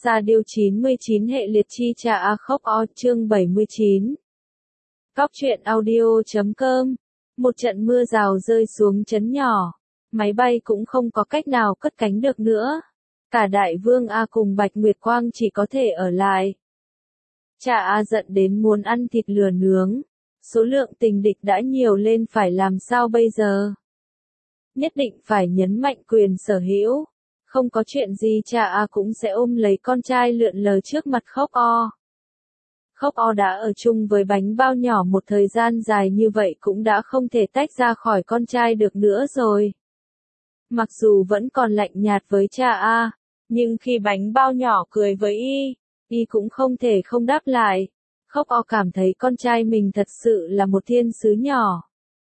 Sa điêu 99 hệ liệt chi cha a khóc o chương 79. Cóc truyện audio.com. Một trận mưa rào rơi xuống trấn nhỏ. Máy bay cũng không có cách nào cất cánh được nữa. Cả Đại Vương A cùng Bạch Nguyệt Quang chỉ có thể ở lại. Cha A giận đến muốn ăn thịt lừa nướng. Số lượng tình địch đã nhiều lên, phải làm sao bây giờ? Nhất định phải nhấn mạnh quyền sở hữu. Không có chuyện gì cha A cũng sẽ ôm lấy con trai lượn lờ trước mặt Khóc O. Khóc O đã ở chung với bánh bao nhỏ một thời gian dài như vậy cũng đã không thể tách ra khỏi con trai được nữa rồi. Mặc dù vẫn còn lạnh nhạt với cha A, nhưng khi bánh bao nhỏ cười với y cũng không thể không đáp lại. Khóc O cảm thấy con trai mình thật sự là một thiên sứ nhỏ.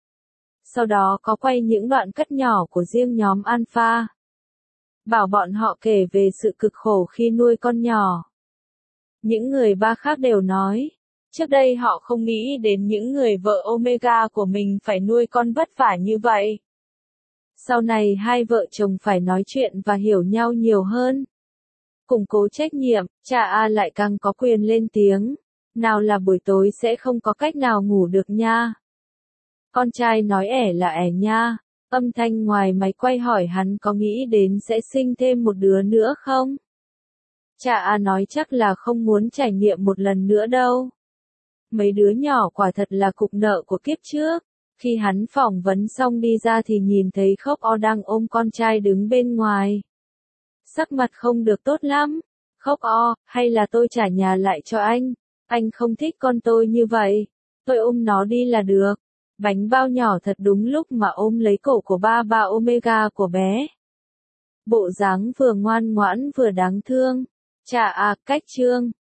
Sau đó có quay những đoạn cắt nhỏ của riêng nhóm Alpha. Bảo bọn họ kể về sự cực khổ khi nuôi con nhỏ. Những người ba khác đều nói, trước đây họ không nghĩ đến những người vợ Omega của mình phải nuôi con vất vả như vậy. Sau này hai vợ chồng phải nói chuyện và hiểu nhau nhiều hơn. Củng cố trách nhiệm, cha A lại càng có quyền lên tiếng. Nào là buổi tối sẽ không có cách nào ngủ được nha. Con trai nói ẻ là ẻ nha. Âm thanh ngoài máy quay hỏi hắn có nghĩ đến sẽ sinh thêm một đứa nữa không? Cha A nói chắc là không muốn trải nghiệm một lần nữa đâu. Mấy đứa nhỏ quả thật là cục nợ của kiếp trước. Khi hắn phỏng vấn xong đi ra thì nhìn thấy Khóc O đang ôm con trai đứng bên ngoài. Sắc mặt không được tốt lắm. Khóc O, hay là tôi trả nhà lại cho anh không thích con tôi như vậy. Tôi ôm nó đi là được. Bánh bao nhỏ thật đúng lúc mà ôm lấy cổ của ba Omega của bé. Bộ dáng vừa ngoan ngoãn vừa đáng thương. Cha A, cách chương.